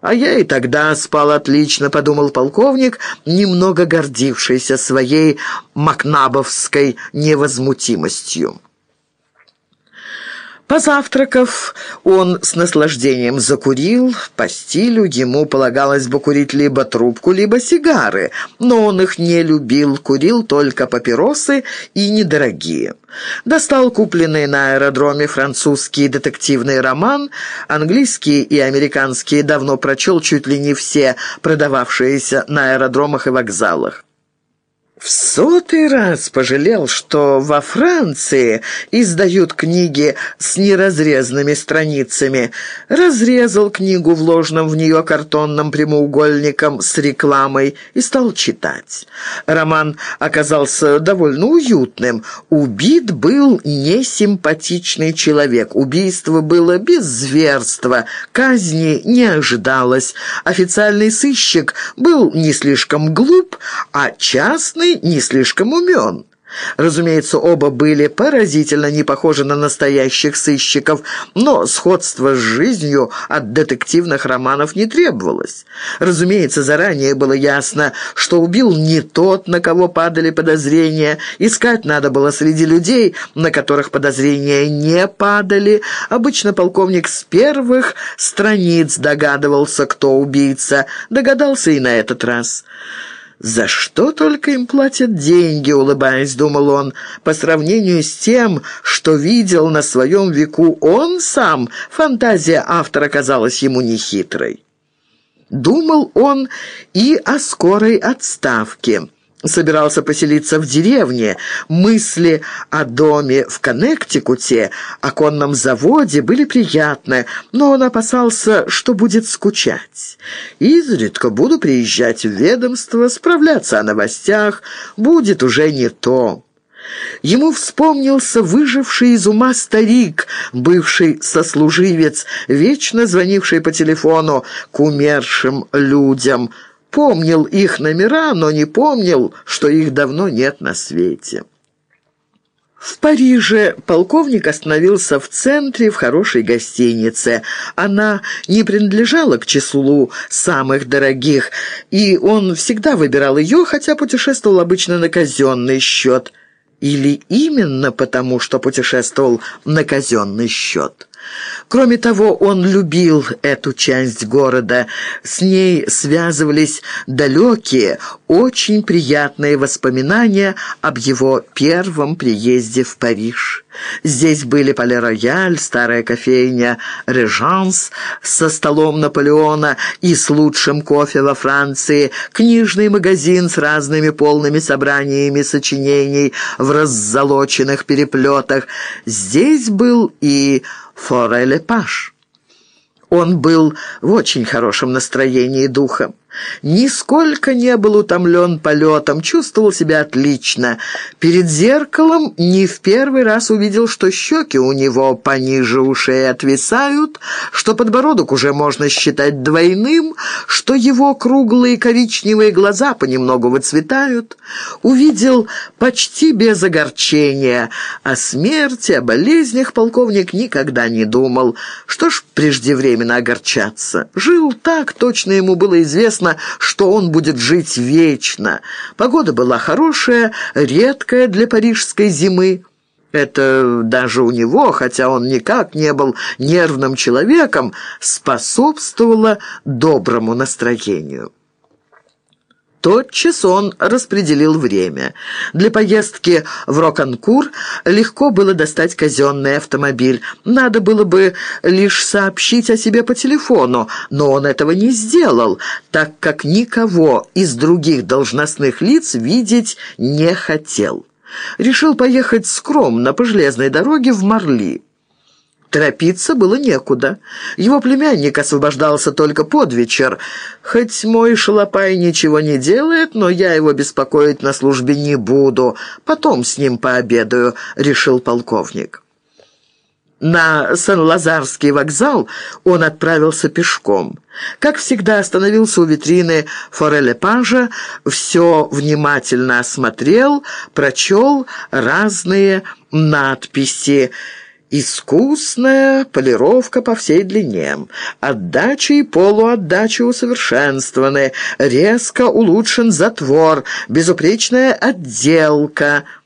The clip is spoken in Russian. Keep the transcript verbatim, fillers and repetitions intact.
«А я и тогда спал отлично», — подумал полковник, немного гордившийся своей макнабовской невозмутимостью. Позавтракав, он с наслаждением закурил. По стилю ему полагалось бы курить либо трубку, либо сигары, но он их не любил, курил только папиросы и недорогие. Достал купленный на аэродроме французский детективный роман, английские и американские давно прочел чуть ли не все, продававшиеся на аэродромах и вокзалах. В сотый раз пожалел, что во Франции издают книги с неразрезанными страницами. Разрезал книгу вложенным в нее картонным прямоугольником с рекламой и стал читать. Роман оказался довольно уютным. Убит был несимпатичный человек. Убийство было без зверства, казни не ожидалось. Официальный сыщик был не слишком глуп, а частный не слишком умен. Разумеется, оба были поразительно не похожи на настоящих сыщиков, но сходство с жизнью от детективных романов не требовалось. Разумеется, заранее было ясно, что убил не тот, на кого падали подозрения. Искать надо было среди людей, на которых подозрения не падали. Обычно полковник с первых страниц догадывался, кто убийца. Догадался и на этот раз. «За что только им платят деньги?» — улыбаясь, думал он. По сравнению с тем, что видел на своем веку он сам, фантазия автора казалась ему нехитрой. Думал он и о скорой отставке. Собирался поселиться в деревне. Мысли о доме в Коннектикуте, о конном заводе были приятны, но он опасался, что будет скучать. Изредка буду приезжать в ведомство, справляться о новостях, будет уже не то. Ему вспомнился выживший из ума старик, бывший сослуживец, вечно звонивший по телефону к умершим людям. Помнил их номера, но не помнил, что их давно нет на свете. В Париже полковник остановился в центре в хорошей гостинице. Она не принадлежала к числу самых дорогих, и он всегда выбирал ее, хотя путешествовал обычно на казенный счет. Или именно потому, что путешествовал на казенный счет. Кроме того, он любил эту часть города. С ней связывались далекие, очень приятные воспоминания об его первом приезде в Париж. Здесь были Пале-Рояль, старая кофейня «Режанс» со столом Наполеона и с лучшим кофе во Франции, книжный магазин с разными полными собраниями сочинений в раззолоченных переплетах. Здесь был и Форе-Ле-Паш. Он был в очень хорошем настроении духа. Нисколько не был утомлен полетом, чувствовал себя отлично. Перед зеркалом не в первый раз увидел, что щеки у него пониже ушей отвисают, что подбородок уже можно считать двойным, что его круглые коричневые глаза понемногу выцветают. Увидел почти без огорчения. О смерти, о болезнях полковник никогда не думал. Что ж преждевременно огорчаться? Жил так, точно ему было известно, что он будет жить вечно. Погода была хорошая, редкая для парижской зимы. Это даже у него, хотя он никак не был нервным человеком, способствовало доброму настроению. Тотчас он распределил время. Для поездки в Роканкур легко было достать казенный автомобиль. Надо было бы лишь сообщить о себе по телефону, но он этого не сделал, так как никого из других должностных лиц видеть не хотел. Решил поехать скромно по железной дороге в Марли. Торопиться было некуда. Его племянник освобождался только под вечер. «Хоть мой шалопай ничего не делает, но я его беспокоить на службе не буду. Потом с ним пообедаю», — решил полковник. На Сен-Лазарский вокзал он отправился пешком. Как всегда, остановился у витрины Форе-Ле-Пажа, все внимательно осмотрел, прочел разные надписи Искусная полировка по всей длине. Отдача и полуотдача усовершенствованы. Резко улучшен затвор. Безупречная отделка.